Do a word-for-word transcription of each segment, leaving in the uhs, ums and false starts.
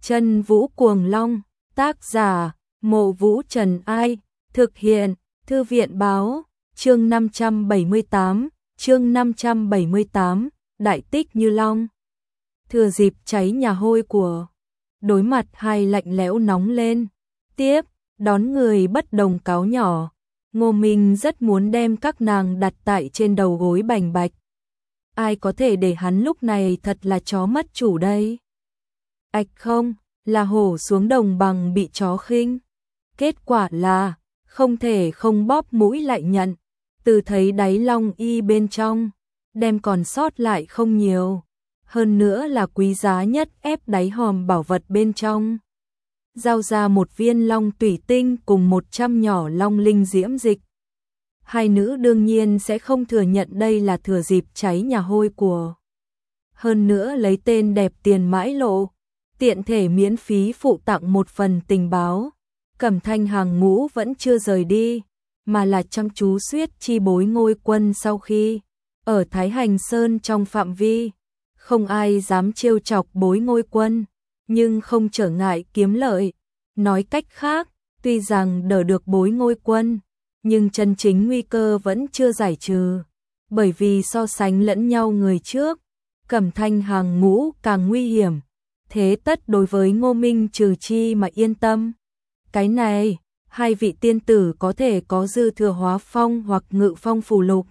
Chân Vũ Cuồng Long, tác giả, Mộ Vũ Trần Ai, thực hiện, Thư viện Báo, chương năm trăm bảy mươi tám, chương năm trăm bảy mươi tám, Đại Tích Như Long. Thừa dịp cháy nhà hôi của, đối mặt hai lạnh lẽo nóng lên, tiếp, đón người bất đồng cáo nhỏ, Ngô Minh rất muốn đem các nàng đặt tại trên đầu gối bành bạch. Ai có thể để hắn lúc này thật là chó mất chủ đây? Ạch không, là hổ xuống đồng bằng bị chó khinh. Kết quả là, không thể không bóp mũi lại nhận, từ thấy đáy long y bên trong, đem còn sót lại không nhiều. Hơn nữa là quý giá nhất ép đáy hòm bảo vật bên trong. Giao ra một viên long tủy tinh cùng một trăm nhỏ long linh diễm dịch. Hai nữ đương nhiên sẽ không thừa nhận đây là thừa dịp cháy nhà hôi của. Hơn nữa lấy tên đẹp tiền mãi lộ, tiện thể miễn phí phụ tặng một phần tình báo. Cẩm Thanh hàng ngũ vẫn chưa rời đi, mà là chăm chú suýt chi bối ngôi quân sau khi ở Thái Hành Sơn trong phạm vi. Không ai dám trêu chọc bối ngôi quân, nhưng không trở ngại kiếm lợi. Nói cách khác, tuy rằng đỡ được bối ngôi quân, nhưng chân chính nguy cơ vẫn chưa giải trừ. Bởi vì so sánh lẫn nhau người trước, Cẩm Thanh hàng ngũ càng nguy hiểm. Thế tất đối với Ngô Minh trừ chi mà yên tâm. Cái này, hai vị tiên tử có thể có dư thừa hóa phong hoặc ngự phong phù lục.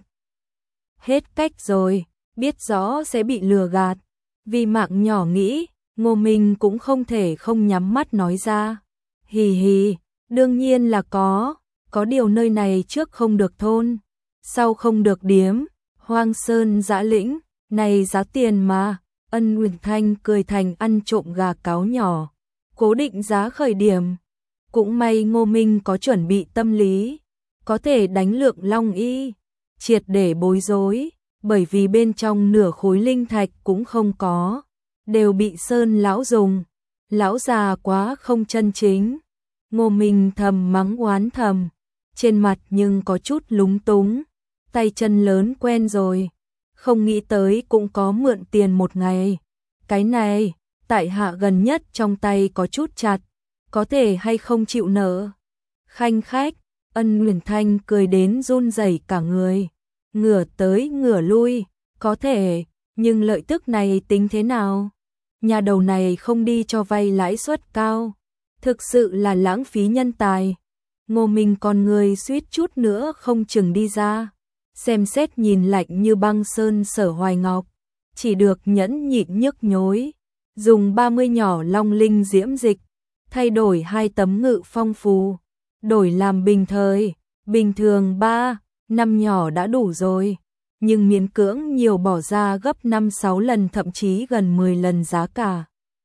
Hết cách rồi, biết rõ sẽ bị lừa gạt. Vì mạng nhỏ nghĩ, Ngô Minh cũng không thể không nhắm mắt nói ra. Hì hì, đương nhiên là có, có điều nơi này trước không được thôn, sau không được điếm, hoang sơn dã lĩnh, này giá tiền mà. Ân Uyển Thanh cười thành ăn trộm gà cáo nhỏ, cố định giá khởi điểm. Cũng may Ngô Minh có chuẩn bị tâm lý, có thể đánh lượng long y, triệt để bối rối, bởi vì bên trong nửa khối linh thạch cũng không có, đều bị Sơn lão dùng, lão già quá không chân chính. Ngô Minh thầm mắng oán thầm, trên mặt nhưng có chút lúng túng, tay chân lớn quen rồi, không nghĩ tới cũng có mượn tiền một ngày. Cái này, tại hạ gần nhất trong tay có chút chặt, có thể hay không chịu nợ. Khanh khách, Ân Uyển Thanh cười đến run rẩy cả người, ngửa tới ngửa lui, có thể, nhưng lợi tức này tính thế nào? Nhà đầu này không đi cho vay lãi suất cao, thực sự là lãng phí nhân tài. Ngô Minh con người suýt chút nữa không chừng đi ra, xem xét nhìn lạnh như băng sơn Sở Hoài Ngọc, chỉ được nhẫn nhịn nhức nhối, dùng ba mươi nhỏ long linh diễm dịch, thay đổi hai tấm ngự phong phù, đổi làm bình thời, bình thường ba, năm nhỏ đã đủ rồi, nhưng miễn cưỡng nhiều bỏ ra gấp năm sáu lần thậm chí gần mười lần giá cả.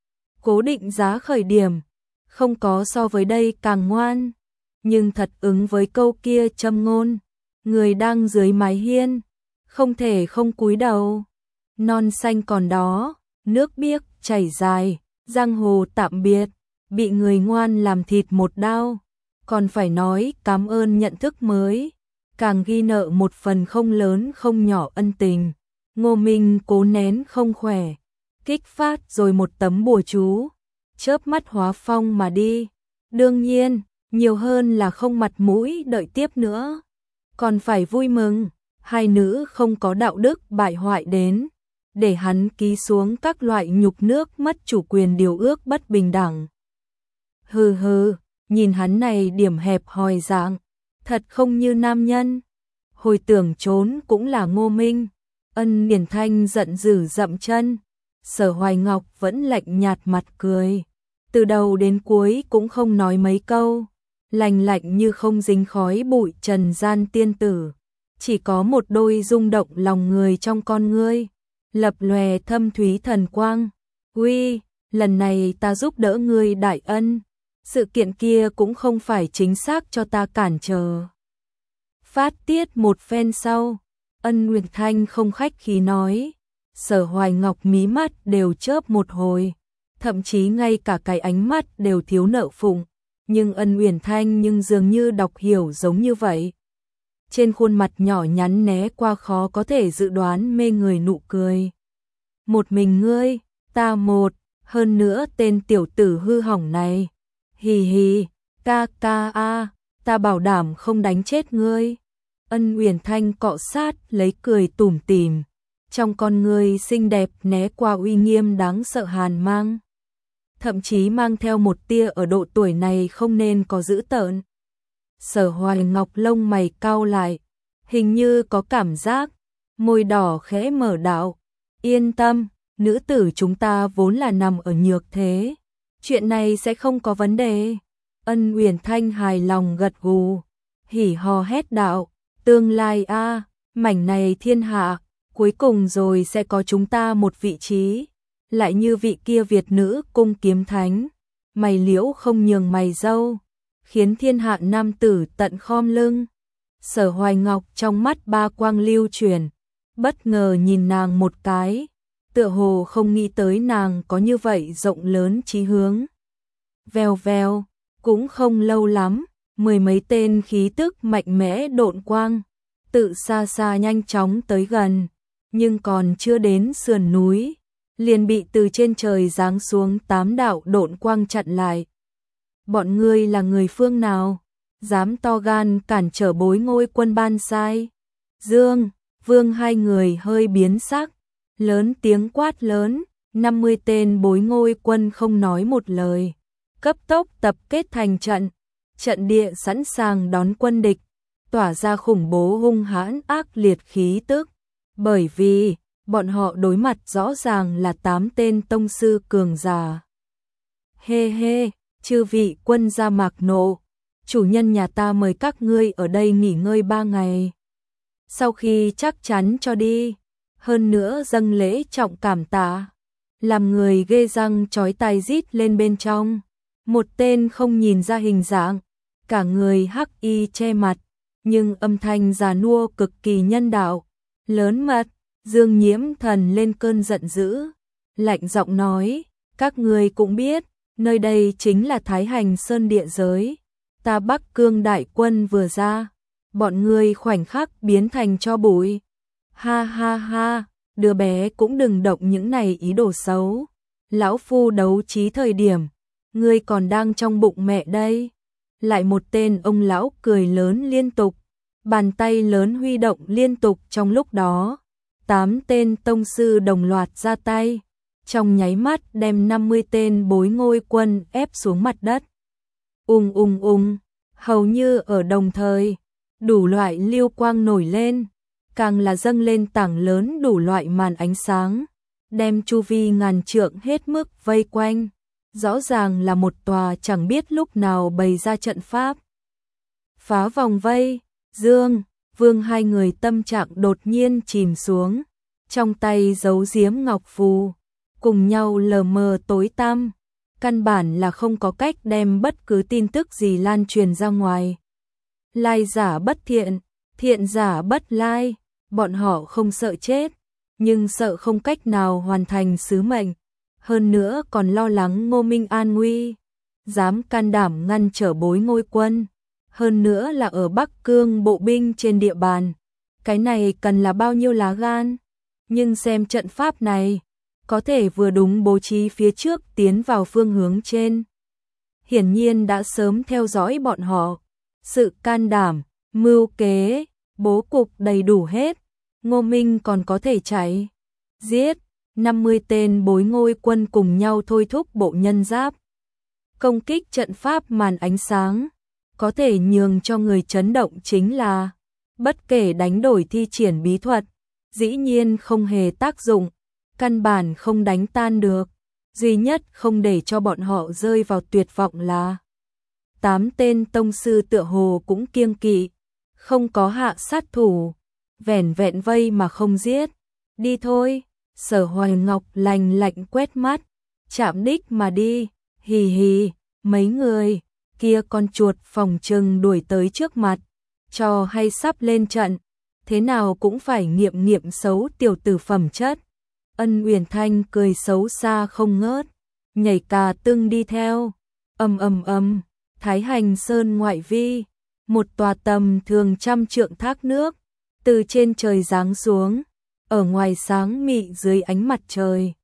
Cố định giá khởi điểm, không có so với đây càng ngoan, nhưng thật ứng với câu kia châm ngôn, người đang dưới mái hiên, không thể không cúi đầu. Non xanh còn đó, nước biếc chảy dài, giang hồ tạm biệt, bị người ngoan làm thịt một đao, còn phải nói cảm ơn nhận thức mới, càng ghi nợ một phần không lớn không nhỏ ân tình. Ngô Minh cố nén không khỏe, kích phát rồi một tấm bùa chú, chớp mắt hóa phong mà đi. Đương nhiên, nhiều hơn là không mặt mũi đợi tiếp nữa, còn phải vui mừng, hai nữ không có đạo đức bại hoại đến, để hắn ký xuống các loại nhục nước mất chủ quyền điều ước bất bình đẳng. Hừ hừ, nhìn hắn này điểm hẹp hòi dạng, thật không như nam nhân. Hồi tưởng trốn cũng là Ngô Minh. Ân Uyển Thanh giận dữ dậm chân, Sở Hoài Ngọc vẫn lạnh nhạt mặt cười, từ đầu đến cuối cũng không nói mấy câu, lành lạnh như không dính khói bụi trần gian tiên tử, chỉ có một đôi rung động lòng người trong con ngươi, lập lòe thâm thúy thần quang. Uy, lần này ta giúp đỡ ngươi đại ân, sự kiện kia cũng không phải chính xác cho ta cản trở. Phát tiết một phen sau, Ân Uyển Thanh không khách khí nói, Sở Hoài Ngọc mí mắt đều chớp một hồi, thậm chí ngay cả cái ánh mắt đều thiếu nợ phụng, nhưng Ân Uyển Thanh nhưng dường như đọc hiểu giống như vậy. Trên khuôn mặt nhỏ nhắn né qua khó có thể dự đoán mê người nụ cười. Một mình ngươi, ta một, Hơn nữa tên tiểu tử hư hỏng này. Hì hì, ca ca a, ta bảo đảm không đánh chết ngươi. Ân Uyển Thanh cọ sát lấy cười tủm tỉm, trong con người xinh đẹp né qua uy nghiêm đáng sợ hàn mang, thậm chí mang theo một tia ở độ tuổi này không nên có dữ tợn. Sở Hoài Ngọc lông mày cau lại, hình như có cảm giác, môi đỏ khẽ mở đạo, yên tâm, nữ tử chúng ta vốn là nằm ở nhược thế, chuyện này sẽ không có vấn đề. Ân Uyển Thanh hài lòng gật gù, hỉ hò hét đạo, tương lai a, mảnh này thiên hạ, cuối cùng rồi sẽ có chúng ta một vị trí, lại như vị kia Việt nữ cung kiếm thánh, mày liễu không nhường mày dâu, khiến thiên hạ nam tử tận khom lưng. Sở Hoài Ngọc trong mắt ba quang lưu chuyển, bất ngờ nhìn nàng một cái, tựa hồ không nghĩ tới nàng có như vậy rộng lớn chí hướng. Vèo vèo, cũng không lâu lắm, mười mấy tên khí tức mạnh mẽ độn quang, tự xa xa nhanh chóng tới gần, nhưng còn chưa đến sườn núi, liền bị từ trên trời giáng xuống tám đạo độn quang chặn lại. Bọn ngươi là người phương nào? Dám to gan cản trở Bối Ngôi Quân ban sai? Dương, Vương hai người hơi biến sắc, lớn tiếng quát lớn, năm mươi tên Bối Ngôi Quân không nói một lời, cấp tốc tập kết thành trận, trận địa sẵn sàng đón quân địch, tỏa ra khủng bố hung hãn ác liệt khí tức, bởi vì bọn họ đối mặt rõ ràng là tám tên tông sư cường giả. Hê hê, chư vị quân gia Mạc Nộ, chủ nhân nhà ta mời các ngươi ở đây nghỉ ngơi ba ngày. Sau khi chắc chắn cho đi, hơn nữa dâng lễ trọng cảm tạ, làm người ghê răng chói tai rít lên bên trong. Một tên không nhìn ra hình dạng, cả người hắc y che mặt, nhưng âm thanh già nua cực kỳ nhân đạo, lớn mật. Dương Nhiễm Thần lên cơn giận dữ, lạnh giọng nói, các ngươi cũng biết, nơi đây chính là Thái Hành Sơn địa giới, ta Bắc Cương đại quân vừa ra, bọn ngươi khoảnh khắc biến thành tro bụi. Ha ha ha, đứa bé cũng đừng động những này ý đồ xấu, lão phu đấu trí thời điểm, ngươi còn đang trong bụng mẹ đây. Lại một tên ông lão cười lớn liên tục, bàn tay lớn huy động liên tục trong lúc đó. Tám tên tông sư đồng loạt ra tay, trong nháy mắt đem năm mươi tên Bối Ngôi Quân ép xuống mặt đất. Ung ung ung, hầu như ở đồng thời, đủ loại lưu quang nổi lên, càng là dâng lên tảng lớn đủ loại màn ánh sáng, đem chu vi ngàn trượng hết mức vây quanh, rõ ràng là một tòa chẳng biết lúc nào bày ra trận pháp. Phá vòng vây, Dương, Vương hai người tâm trạng đột nhiên chìm xuống, trong tay giấu giếm ngọc phù, cùng nhau lờ mờ tối tăm, căn bản là không có cách đem bất cứ tin tức gì lan truyền ra ngoài. Lai giả bất thiện, thiện giả bất lai, bọn họ không sợ chết, nhưng sợ không cách nào hoàn thành sứ mệnh, hơn nữa còn lo lắng Ngô Minh an nguy, dám can đảm ngăn trở Bối Ngôi Quân. Hơn nữa là ở Bắc Cương bộ binh trên địa bàn, cái này cần là bao nhiêu lá gan, nhưng xem trận pháp này, có thể vừa đúng bố trí phía trước tiến vào phương hướng trên. Hiển nhiên đã sớm theo dõi bọn họ, sự can đảm, mưu kế, bố cục đầy đủ hết, Ngô Minh còn có thể chạy. Giết, năm mươi tên Bối Ngôi Quân cùng nhau thôi thúc bộ nhân giáp. Công kích trận pháp màn ánh sáng. Có thể nhường cho người chấn động chính là, bất kể đánh đổi thi triển bí thuật, dĩ nhiên không hề tác dụng, căn bản không đánh tan được, duy nhất không để cho bọn họ rơi vào tuyệt vọng là tám tên tông sư tựa hồ cũng kiêng kỵ, không có hạ sát thủ, vẻn vẹn vây mà không giết. Đi thôi, Sở Hoài Ngọc lành lạnh quét mắt, chạm đích mà đi, hì hì, mấy người kia con chuột phòng trừng đuổi tới trước mặt, cho hay sắp lên trận, thế nào cũng phải nghiệm nghiệm xấu tiểu tử phẩm chất. Ân Uyển Thanh cười xấu xa không ngớt, nhảy cà tưng đi theo, ầm ầm ầm, Thái Hành Sơn ngoại vi, một tòa tầm thường trăm trượng thác nước, từ trên trời giáng xuống, ở ngoài sáng mị dưới ánh mặt trời,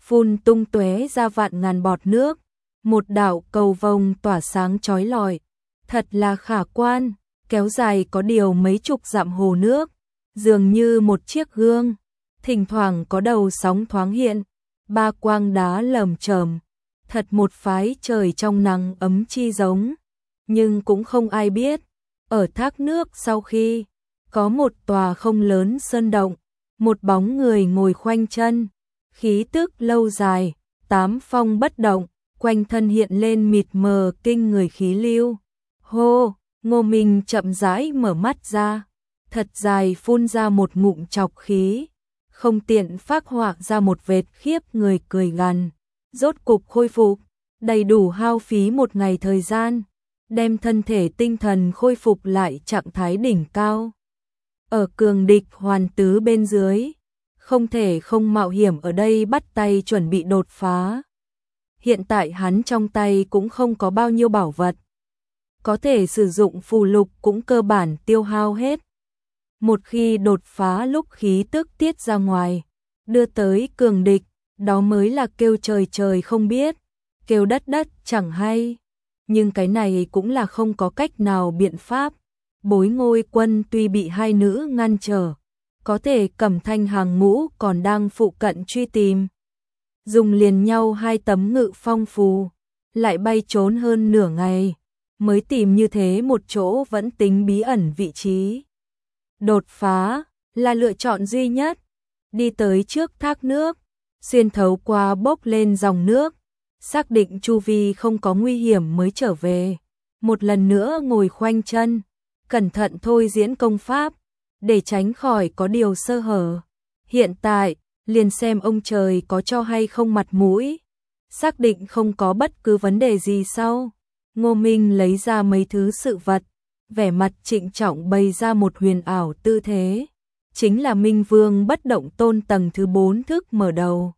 phun tung tóe ra vạn ngàn bọt nước, một đạo cầu vồng tỏa sáng chói lọi, thật là khả quan, kéo dài có điều mấy chục dặm hồ nước, dường như một chiếc gương, thỉnh thoảng có đầu sóng thoáng hiện, ba quang đá lởm chởm, thật một phái trời trong nắng ấm chi giống, nhưng cũng không ai biết, ở thác nước sau khi có một tòa không lớn sơn động, một bóng người ngồi khoanh chân, khí tức lâu dài, tám phong bất động, quanh thân hiện lên mịt mờ kinh người khí lưu. Hô, Ngô Minh chậm rãi mở mắt ra, thật dài phun ra một ngụm trọc khí, không tiện phác họa ra một vệt khiếp người cười gằn, rốt cục khôi phục, đầy đủ hao phí một ngày thời gian, đem thân thể tinh thần khôi phục lại trạng thái đỉnh cao. Ở cường địch hoàn tứ bên dưới, không thể không mạo hiểm ở đây bắt tay chuẩn bị đột phá. Hiện tại hắn trong tay cũng không có bao nhiêu bảo vật, có thể sử dụng phù lục cũng cơ bản tiêu hao hết. Một khi đột phá lúc khí tức tiết ra ngoài, đưa tới cường địch, đó mới là kêu trời trời không biết, kêu đất đất chẳng hay. Nhưng cái này cũng là không có cách nào biện pháp. Bối Ngôi Quân tuy bị hai nữ ngăn trở, có thể Cẩm Thanh hàng ngũ còn đang phụ cận truy tìm. Dùng liền nhau hai tấm ngự phong phù, lại bay trốn hơn nửa ngày, mới tìm như thế một chỗ vẫn tính bí ẩn vị trí. Đột phá là lựa chọn duy nhất, đi tới trước thác nước, xuyên thấu qua bốc lên dòng nước, xác định chu vi không có nguy hiểm mới trở về. Một lần nữa ngồi khoanh chân, cẩn thận thôi diễn công pháp, để tránh khỏi có điều sơ hở. Hiện tại, liền xem ông trời có cho hay không mặt mũi. Xác định không có bất cứ vấn đề gì sau, Ngô Minh lấy ra mấy thứ sự vật, vẻ mặt trịnh trọng bày ra một huyền ảo tư thế. Chính là Minh Vương bất động tôn tầng thứ bốn thức mở đầu.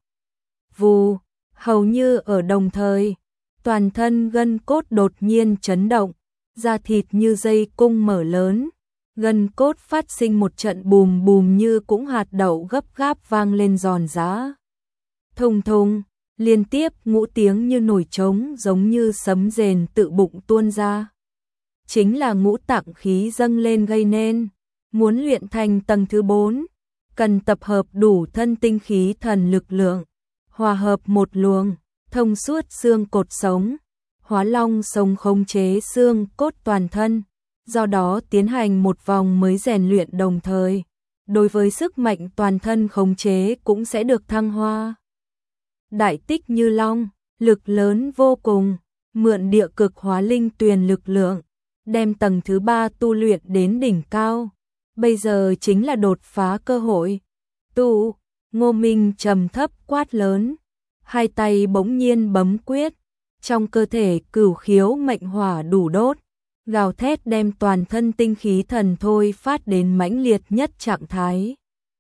Vù, hầu như ở đồng thời, toàn thân gân cốt đột nhiên chấn động, da thịt như dây cung mở lớn, gân cốt phát sinh một trận bùm bùm như cũng hạt đậu gấp gáp vang lên giòn giã. Thùng thùng, liên tiếp ngũ tiếng như nổi trống giống như sấm rền tự bụng tuôn ra. Chính là ngũ tạng khí dâng lên gây nên, muốn luyện thành tầng thứ bốn, cần tập hợp đủ thân tinh khí thần lực lượng, hòa hợp một luồng, thông suốt xương cột sống, hóa long sống khống chế xương cốt toàn thân, do đó tiến hành một vòng mới rèn luyện đồng thời. Đối với sức mạnh toàn thân khống chế cũng sẽ được thăng hoa. Đại tích như long, lực lớn vô cùng, mượn địa cực hóa linh tuyền lực lượng, đem tầng thứ ba tu luyện đến đỉnh cao. Bây giờ chính là đột phá cơ hội. Tu, Ngô Minh trầm thấp quát lớn, hai tay bỗng nhiên bấm quyết, trong cơ thể cửu khiếu mệnh hỏa đủ đốt, gào thét đem toàn thân tinh khí thần thôi phát đến mãnh liệt nhất trạng thái.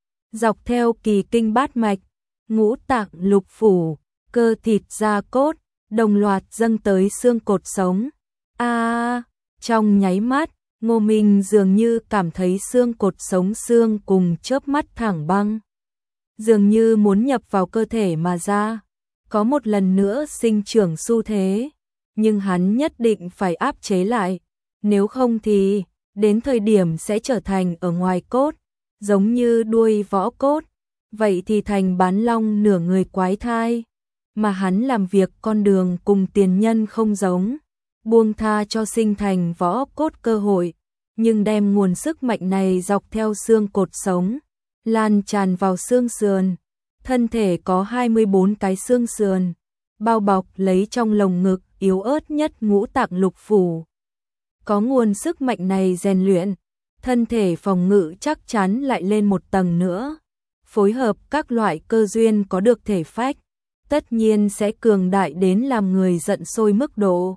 Dọc theo kỳ kinh bát mạch, ngũ tạng lục phủ, cơ thịt da cốt, đồng loạt dâng tới xương cột sống. A, à, trong nháy mắt, Ngô Minh dường như cảm thấy xương cột sống xương cùng chớp mắt thẳng băng, dường như muốn nhập vào cơ thể mà ra, có một lần nữa sinh trưởng xu thế, nhưng hắn nhất định phải áp chế lại, nếu không thì đến thời điểm sẽ trở thành ở ngoài cốt, giống như đuôi võ cốt, vậy thì thành bán long nửa người quái thai, mà hắn làm việc con đường cùng tiền nhân không giống, buông tha cho sinh thành võ cốt cơ hội, nhưng đem nguồn sức mạnh này dọc theo xương cột sống, lan tràn vào xương sườn. Thân thể có hai mươi bốn cái xương sườn, bao bọc lấy trong lồng ngực yếu ớt nhất ngũ tạng lục phủ. Có nguồn sức mạnh này rèn luyện, thân thể phòng ngự chắc chắn lại lên một tầng nữa. Phối hợp các loại cơ duyên có được thể phách, tất nhiên sẽ cường đại đến làm người giận sôi mức độ.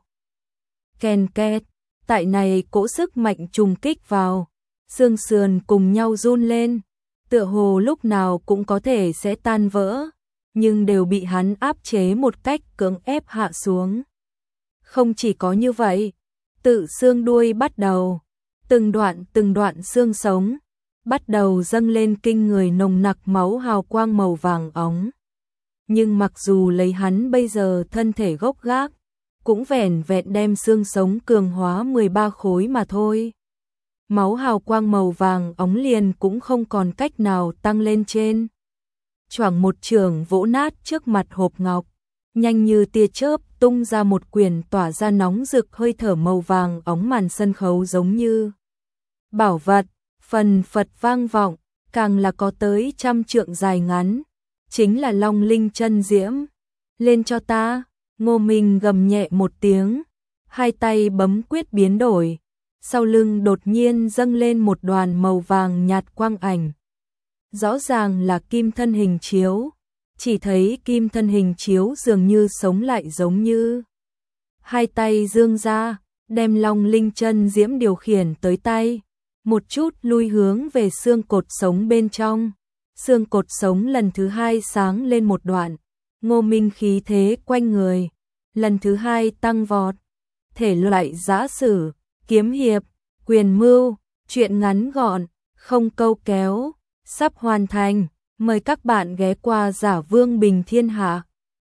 Ken két, tại này cỗ sức mạnh trùng kích vào, xương sườn cùng nhau run lên, tựa hồ lúc nào cũng có thể sẽ tan vỡ, nhưng đều bị hắn áp chế một cách cưỡng ép hạ xuống. Không chỉ có như vậy, tự xương đuôi bắt đầu, từng đoạn từng đoạn xương sống, bắt đầu dâng lên kinh người nồng nặc máu hào quang màu vàng óng. nhưng mặc dù lấy hắn bây giờ thân thể gốc gác, cũng vẻn vẹn đem xương sống cường hóa mười ba khối mà thôi. Máu hào quang màu vàng óng liền cũng không còn cách nào tăng lên trên. Choảng một trường vỗ nát trước mặt hộp ngọc, nhanh như tia chớp tung ra một quyển tỏa ra nóng rực hơi thở màu vàng óng, màn sân khấu giống như bảo vật, phần phật vang vọng, càng là có tới trăm trượng dài ngắn, chính là Long Linh chân diễm. Lên cho ta, Ngô Minh gầm nhẹ một tiếng, hai tay bấm quyết biến đổi, sau lưng đột nhiên dâng lên một đoàn màu vàng nhạt quang ảnh. Rõ ràng là kim thân hình chiếu, chỉ thấy kim thân hình chiếu dường như sống lại, giống như hai tay dương ra, đem Long Linh chân diễm điều khiển tới tay, một chút lui hướng về xương cột sống bên trong. Xương cột sống lần thứ hai sáng lên một đoạn, Ngô Minh khí thế quanh người, lần thứ hai tăng vọt. Thể loại giã sử, kiếm hiệp, quyền mưu, truyện ngắn gọn, không câu kéo, sắp hoàn thành. Mời các bạn ghé qua Giả Vương Bình Thiên Hạ.